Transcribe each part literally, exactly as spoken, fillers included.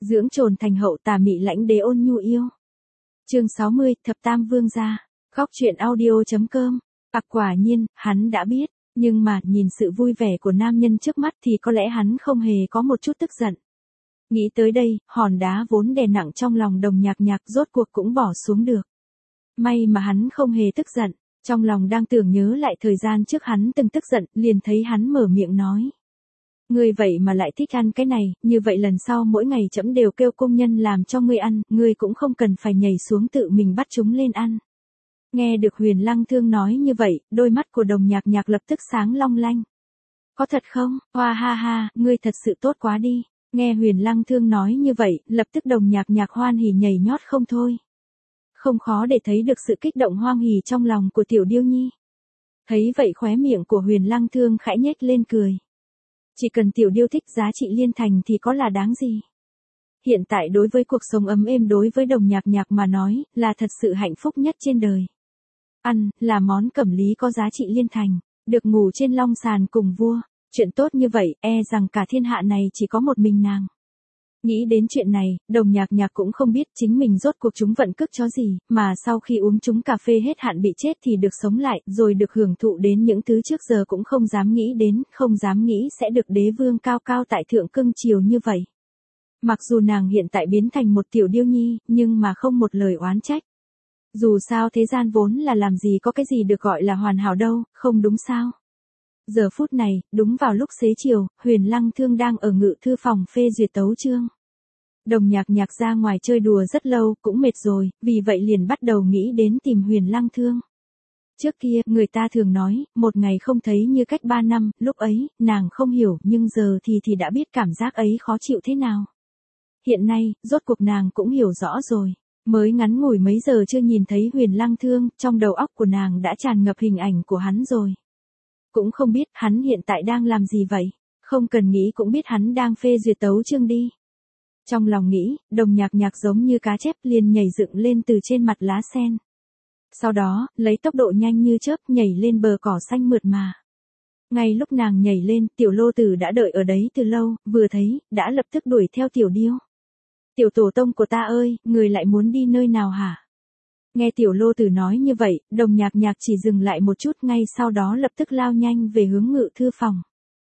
Dưỡng trồn thành hậu tà mị lãnh đế ôn nhu yêu. Chương sáu mươi, Thập Tam Vương gia. Góc truyện audio.com. Ặc quả nhiên, hắn đã biết, nhưng mà, nhìn sự vui vẻ của nam nhân trước mắt thì có lẽ hắn không hề có một chút tức giận. Nghĩ tới đây, hòn đá vốn đè nặng trong lòng Đồng Nhạc Nhạc rốt cuộc cũng bỏ xuống được. May mà hắn không hề tức giận, trong lòng đang tưởng nhớ lại thời gian trước hắn từng tức giận, liền thấy hắn mở miệng nói. Ngươi vậy mà lại thích ăn cái này, như vậy lần sau mỗi ngày trẫm đều kêu công nhân làm cho ngươi ăn, ngươi cũng không cần phải nhảy xuống tự mình bắt chúng lên ăn. Nghe được Huyền Lăng Thương nói như vậy, đôi mắt của Đồng Nhạc Nhạc lập tức sáng long lanh. Có thật không? Hoa ha ha, ngươi thật sự tốt quá đi. Nghe Huyền Lăng Thương nói như vậy, lập tức Đồng Nhạc Nhạc hoan hỉ nhảy nhót không thôi. Không khó để thấy được sự kích động hoan hỉ trong lòng của Tiểu Điêu Nhi. Thấy vậy khóe miệng của Huyền Lăng Thương khẽ nhếch lên cười. Chỉ cần Tiểu Điêu thích giá trị liên thành thì có là đáng gì. Hiện tại đối với cuộc sống ấm êm đối với Đồng Nhạc Nhạc mà nói, là thật sự hạnh phúc nhất trên đời. Ăn, là món cẩm lý có giá trị liên thành, được ngủ trên long sàn cùng vua, chuyện tốt như vậy, e rằng cả thiên hạ này chỉ có một mình nàng. Nghĩ đến chuyện này, Đồng Nhạc Nhạc cũng không biết chính mình rốt cuộc chúng vận cước chó gì, mà sau khi uống chúng cà phê hết hạn bị chết thì được sống lại, rồi được hưởng thụ đến những thứ trước giờ cũng không dám nghĩ đến, không dám nghĩ sẽ được đế vương cao cao tại thượng cưng chiều như vậy. Mặc dù nàng hiện tại biến thành một tiểu điêu nhi, nhưng mà không một lời oán trách. Dù sao thế gian vốn là làm gì có cái gì được gọi là hoàn hảo đâu, không đúng sao? Giờ phút này, đúng vào lúc xế chiều, Huyền Lăng Thương đang ở ngự thư phòng phê duyệt tấu chương. Đồng Nhạc Nhạc ra ngoài chơi đùa rất lâu, cũng mệt rồi, vì vậy liền bắt đầu nghĩ đến tìm Huyền Lăng Thương. Trước kia, người ta thường nói, một ngày không thấy như cách ba năm, lúc ấy, nàng không hiểu, nhưng giờ thì thì đã biết cảm giác ấy khó chịu thế nào. Hiện nay, rốt cuộc nàng cũng hiểu rõ rồi. Mới ngắn ngủi mấy giờ chưa nhìn thấy Huyền Lăng Thương, trong đầu óc của nàng đã tràn ngập hình ảnh của hắn rồi. Cũng không biết hắn hiện tại đang làm gì vậy, không cần nghĩ cũng biết hắn đang phê duyệt tấu chương đi. Trong lòng nghĩ, Đồng Nhạc Nhạc giống như cá chép liền nhảy dựng lên từ trên mặt lá sen. Sau đó, lấy tốc độ nhanh như chớp nhảy lên bờ cỏ xanh mượt mà. Ngay lúc nàng nhảy lên, Tiểu Lô Tử đã đợi ở đấy từ lâu, vừa thấy, đã lập tức đuổi theo Tiểu Điêu. Tiểu tổ tông của ta ơi, người lại muốn đi nơi nào hả? Nghe Tiểu Lô Tử nói như vậy, Đồng Nhạc Nhạc chỉ dừng lại một chút ngay sau đó lập tức lao nhanh về hướng ngự thư phòng.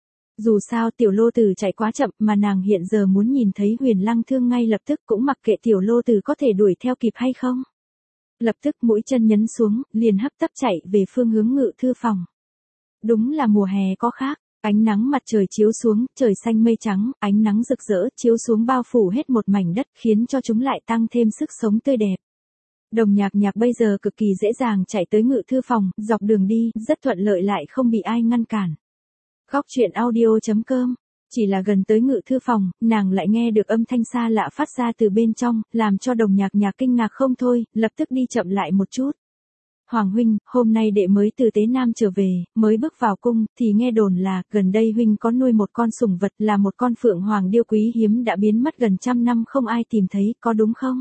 Dù sao Tiểu Lô Tử chạy quá chậm mà nàng hiện giờ muốn nhìn thấy Huyền Lăng Thương ngay lập tức cũng mặc kệ Tiểu Lô Tử có thể đuổi theo kịp hay không. Lập tức mũi chân nhấn xuống, liền hấp tấp chạy về phương hướng ngự thư phòng. Đúng là mùa hè có khác. Ánh nắng mặt trời chiếu xuống, trời xanh mây trắng, ánh nắng rực rỡ chiếu xuống bao phủ hết một mảnh đất khiến cho chúng lại tăng thêm sức sống tươi đẹp. Đồng Nhạc Nhạc bây giờ cực kỳ dễ dàng chạy tới ngự thư phòng, dọc đường đi, rất thuận lợi lại không bị ai ngăn cản. Góc truyện audio.com. Chỉ là gần tới ngự thư phòng, nàng lại nghe được âm thanh xa lạ phát ra từ bên trong, làm cho Đồng Nhạc Nhạc kinh ngạc không thôi, lập tức đi chậm lại một chút. Hoàng huynh, hôm nay đệ mới từ Tế Nam trở về, mới bước vào cung, thì nghe đồn là, gần đây huynh có nuôi một con sủng vật là một con phượng hoàng điêu quý hiếm đã biến mất gần trăm năm không ai tìm thấy, có đúng không?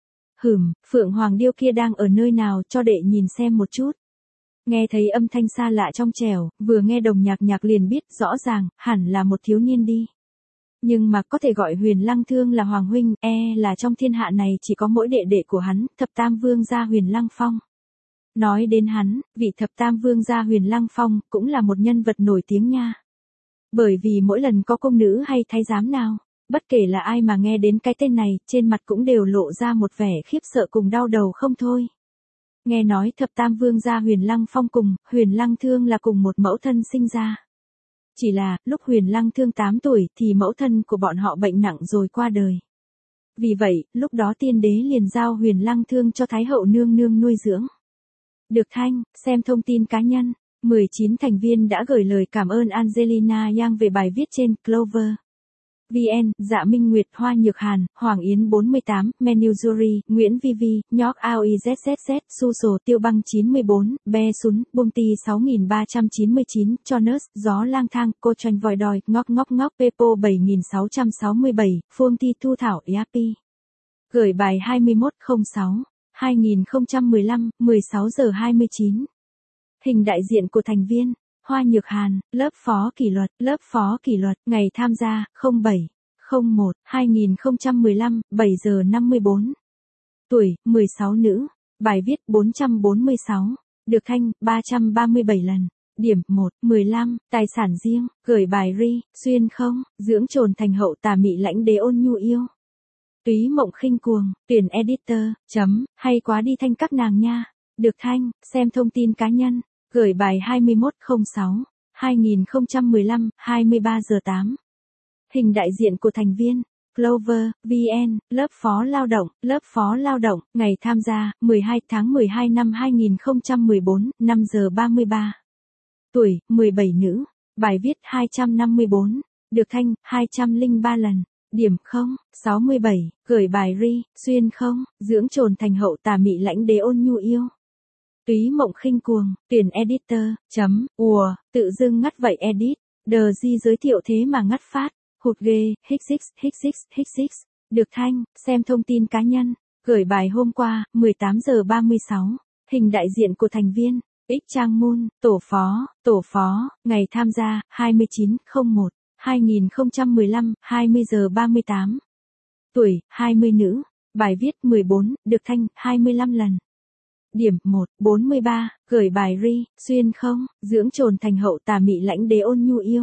Hừm, phượng hoàng điêu kia đang ở nơi nào cho đệ nhìn xem một chút. Nghe thấy âm thanh xa lạ trong trẻo, vừa nghe Đồng Nhạc Nhạc liền biết rõ ràng, hẳn là một thiếu niên đi. Nhưng mà có thể gọi Huyền Lăng Thương là Hoàng huynh, e là trong thiên hạ này chỉ có mỗi đệ đệ của hắn, Thập Tam Vương gia Huyền Lăng Phong. Nói đến hắn, vị Thập Tam Vương gia Huyền Lăng Phong cũng là một nhân vật nổi tiếng nha. Bởi vì mỗi lần có công nữ hay thái giám nào, bất kể là ai mà nghe đến cái tên này, trên mặt cũng đều lộ ra một vẻ khiếp sợ cùng đau đầu không thôi. Nghe nói Thập Tam Vương gia Huyền Lăng Phong cùng Huyền Lăng Thương là cùng một mẫu thân sinh ra. Chỉ là, lúc Huyền Lăng Thương tám tuổi thì mẫu thân của bọn họ bệnh nặng rồi qua đời. Vì vậy, lúc đó tiên đế liền giao Huyền Lăng Thương cho Thái hậu nương nương nuôi dưỡng. Được Thanh, xem thông tin cá nhân, mười chín thành viên đã gửi lời cảm ơn Angelina Yang về bài viết trên Clover. vê en, Dạ Minh Nguyệt, Hoa Nhược Hàn, Hoàng Yến bốn mươi tám, Menu Jury, Nguyễn Vi Vi, York a o i z z z, Su Sổ Tiêu Băng chín mươi bốn, Be Sún, Bung Ti sáu nghìn ba trăm chín mươi chín, Chonus, Gió Lang Thang, Cô Tranh Vòi Đòi, Ngóc Ngóc Ngóc, Pepo bảy nghìn sáu trăm sáu mươi bảy, Phương Ti Thu Thảo, Yapi. Gửi bài hai mươi mốt không sáu hai nghìn không trăm mười lăm, mười sáu giờ hai mươi chín. Hình đại diện của thành viên, Hoa Nhược Hàn, lớp phó kỷ luật, lớp phó kỷ luật, ngày tham gia, không bảy không một hai nghìn không trăm mười lăm, bảy giờ năm mươi bốn. Tuổi, mười sáu nữ. Bài viết bốn trăm bốn mươi sáu. Được thanh, ba trăm ba mươi bảy lần. Điểm một, mười lăm, tài sản riêng, gửi bài ri, xuyên không, dưỡng trồn thành hậu tà mị lãnh đế ôn nhu yêu. Túy mộng khinh cuồng, tuyển editor, chấm, hay quá đi thanh các nàng nha. Được thanh, xem thông tin cá nhân, gửi bài hai mươi mốt không sáu, hai nghìn không trăm mười lăm, hai mươi ba giờ tám. Hình đại diện của thành viên. Clover, vê en, lớp phó lao động, lớp phó lao động, ngày tham gia, mười hai tháng mười hai năm hai nghìn không trăm mười bốn, năm giờ ba mươi ba. Tuổi, mười bảy nữ. Bài viết hai trăm năm mươi bốn. Được thanh, hai trăm lẻ ba lần. Điểm không, sáu mươi bảy, gửi bài ri, xuyên không, dưỡng trồn thành hậu tà mị lãnh đế ôn nhu yêu. Túy mộng khinh cuồng, tuyển editor, chấm, ùa, tự dưng ngắt vậy edit, đờ di giới thiệu thế mà ngắt phát, hụt ghê, hích xích, hích xích, hích xích. Được thanh, xem thông tin cá nhân, gửi bài hôm qua, mười tám giờ ba mươi sáu, hình đại diện của thành viên, X Trang Moon, tổ phó, tổ phó, ngày tham gia, hai mươi chín không một, hai nghìn không trăm mười lăm, hai mươi giờ ba mươi tám. Tuổi, hai mươi nữ, bài viết mười bốn, được thanh, hai mươi lăm lần. Điểm một, bốn mươi ba, gửi bài ri, xuyên không, dưỡng trồn thành hậu tà mị lãnh đế ôn nhu yêu.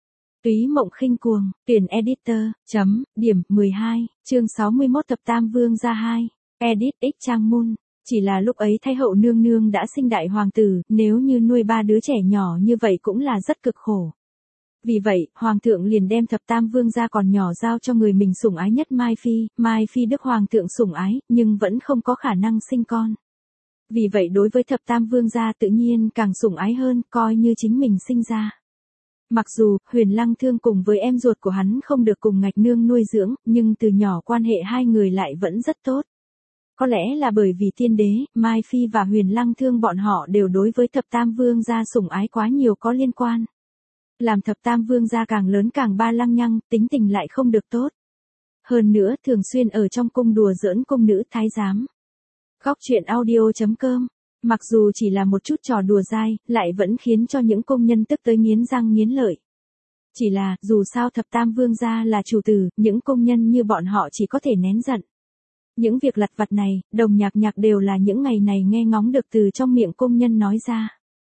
Túy mộng khinh cuồng, tuyển editor, chấm, điểm mười hai, chương sáu mươi mốt thập tam vương gia hai, edit X Trang Moon. Chỉ là lúc ấy thái hậu nương nương đã sinh đại hoàng tử, nếu như nuôi ba đứa trẻ nhỏ như vậy cũng là rất cực khổ. Vì vậy, hoàng thượng liền đem thập tam vương gia còn nhỏ giao cho người mình sủng ái nhất Mai Phi, Mai Phi đức hoàng thượng sủng ái, nhưng vẫn không có khả năng sinh con. Vì vậy đối với thập tam vương gia tự nhiên càng sủng ái hơn, coi như chính mình sinh ra. Mặc dù, Huyền Lăng Thương cùng với em ruột của hắn không được cùng Ngạch Nương nuôi dưỡng, nhưng từ nhỏ quan hệ hai người lại vẫn rất tốt. Có lẽ là bởi vì tiên đế, Mai Phi và Huyền Lăng Thương bọn họ đều đối với thập tam vương gia sủng ái quá nhiều có liên quan. Làm thập tam vương gia càng lớn càng ba lăng nhăng, tính tình lại không được tốt. Hơn nữa thường xuyên ở trong cung đùa giỡn cung nữ thái giám. Góc truyện audio chấm com. Mặc dù chỉ là một chút trò đùa dai, lại vẫn khiến cho những công nhân tức tới nghiến răng nghiến lợi. Chỉ là, dù sao thập tam vương gia là chủ tử, những công nhân như bọn họ chỉ có thể nén giận. Những việc lặt vặt này, Đồng Nhạc Nhạc đều là những ngày này nghe ngóng được từ trong miệng công nhân nói ra.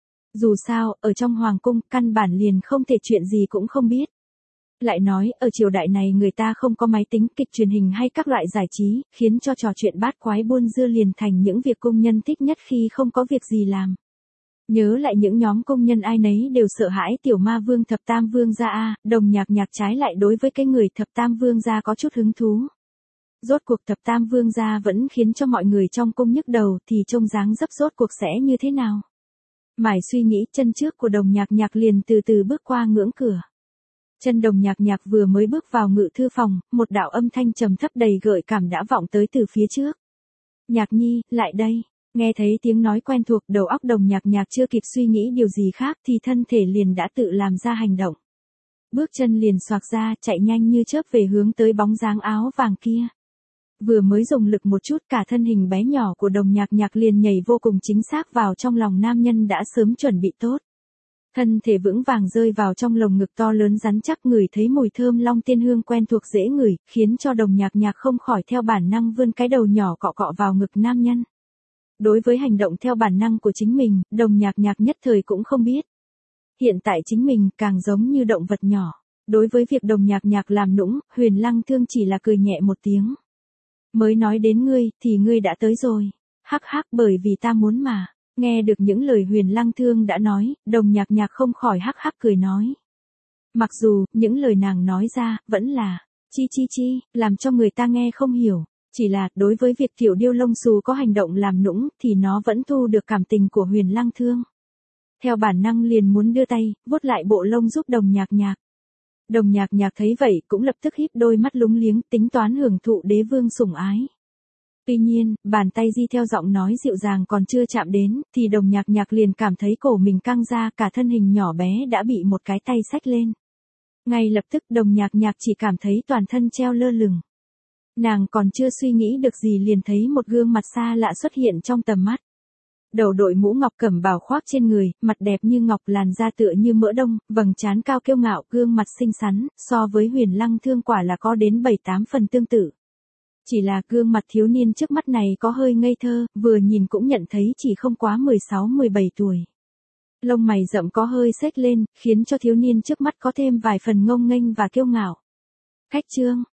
Dù sao, ở trong hoàng cung, căn bản liền không thể chuyện gì cũng không biết. Lại nói, ở triều đại này người ta không có máy tính, kịch truyền hình hay các loại giải trí, khiến cho trò chuyện bát quái buôn dưa liền thành những việc công nhân thích nhất khi không có việc gì làm. Nhớ lại những nhóm công nhân ai nấy đều sợ hãi tiểu ma vương thập tam vương gia a, Đồng Nhạc Nhạc trái lại đối với cái người thập tam vương gia có chút hứng thú. Rốt cuộc thập tam vương gia vẫn khiến cho mọi người trong cung nhức đầu thì trông dáng dấp rốt cuộc sẽ như thế nào. Mải suy nghĩ chân trước của Đồng Nhạc Nhạc liền từ từ bước qua ngưỡng cửa. Chân Đồng Nhạc Nhạc vừa mới bước vào ngự thư phòng, một đạo âm thanh trầm thấp đầy gợi cảm đã vọng tới từ phía trước. Nhạc Nhi, lại đây. Nghe thấy tiếng nói quen thuộc, đầu óc Đồng Nhạc Nhạc chưa kịp suy nghĩ điều gì khác thì thân thể liền đã tự làm ra hành động. Bước chân liền xoạc ra, chạy nhanh như chớp về hướng tới bóng dáng áo vàng kia. Vừa mới dùng lực một chút cả thân hình bé nhỏ của Đồng Nhạc Nhạc liền nhảy vô cùng chính xác vào trong lòng nam nhân đã sớm chuẩn bị tốt. Thân thể vững vàng rơi vào trong lồng ngực to lớn rắn chắc, ngửi thấy mùi thơm long tiên hương quen thuộc dễ ngửi, khiến cho Đồng Nhạc Nhạc không khỏi theo bản năng vươn cái đầu nhỏ cọ cọ vào ngực nam nhân. Đối với hành động theo bản năng của chính mình, Đồng Nhạc Nhạc nhất thời cũng không biết. Hiện tại chính mình càng giống như động vật nhỏ. Đối với việc Đồng Nhạc Nhạc làm nũng, Huyền Lăng Thương chỉ là cười nhẹ một tiếng. Mới nói đến ngươi, thì ngươi đã tới rồi. Hắc hắc, bởi vì ta muốn mà. Nghe được những lời Huyền Lăng Thương đã nói, Đồng Nhạc Nhạc không khỏi hắc hắc cười nói. Mặc dù, những lời nàng nói ra, vẫn là, chi chi chi, làm cho người ta nghe không hiểu. Chỉ là, đối với việc tiểu điêu lông xù có hành động làm nũng, thì nó vẫn thu được cảm tình của Huyền Lăng Thương. Theo bản năng liền muốn đưa tay, vuốt lại bộ lông giúp Đồng Nhạc Nhạc. Đồng Nhạc Nhạc thấy vậy cũng lập tức híp đôi mắt lúng liếng, tính toán hưởng thụ đế vương sủng ái. Tuy nhiên, bàn tay di theo giọng nói dịu dàng còn chưa chạm đến, thì Đồng Nhạc Nhạc liền cảm thấy cổ mình căng ra, cả thân hình nhỏ bé đã bị một cái tay xách lên. Ngay lập tức Đồng Nhạc Nhạc chỉ cảm thấy toàn thân treo lơ lửng. Nàng còn chưa suy nghĩ được gì liền thấy một gương mặt xa lạ xuất hiện trong tầm mắt. đầu đội mũ ngọc cẩm bào khoác trên người, mặt đẹp như ngọc, làn da tựa như mỡ đông, vầng trán cao kiêu ngạo, gương mặt xinh xắn, so với Huyền Lăng Thương quả là có đến bảy tám phần tương tự. Chỉ là gương mặt thiếu niên trước mắt này có hơi ngây thơ, vừa nhìn cũng nhận thấy chỉ không quá mười sáu mười bảy tuổi. Lông mày rậm có hơi xếch lên, khiến cho thiếu niên trước mắt có thêm vài phần ngông nghênh và kiêu ngạo. Khách trương,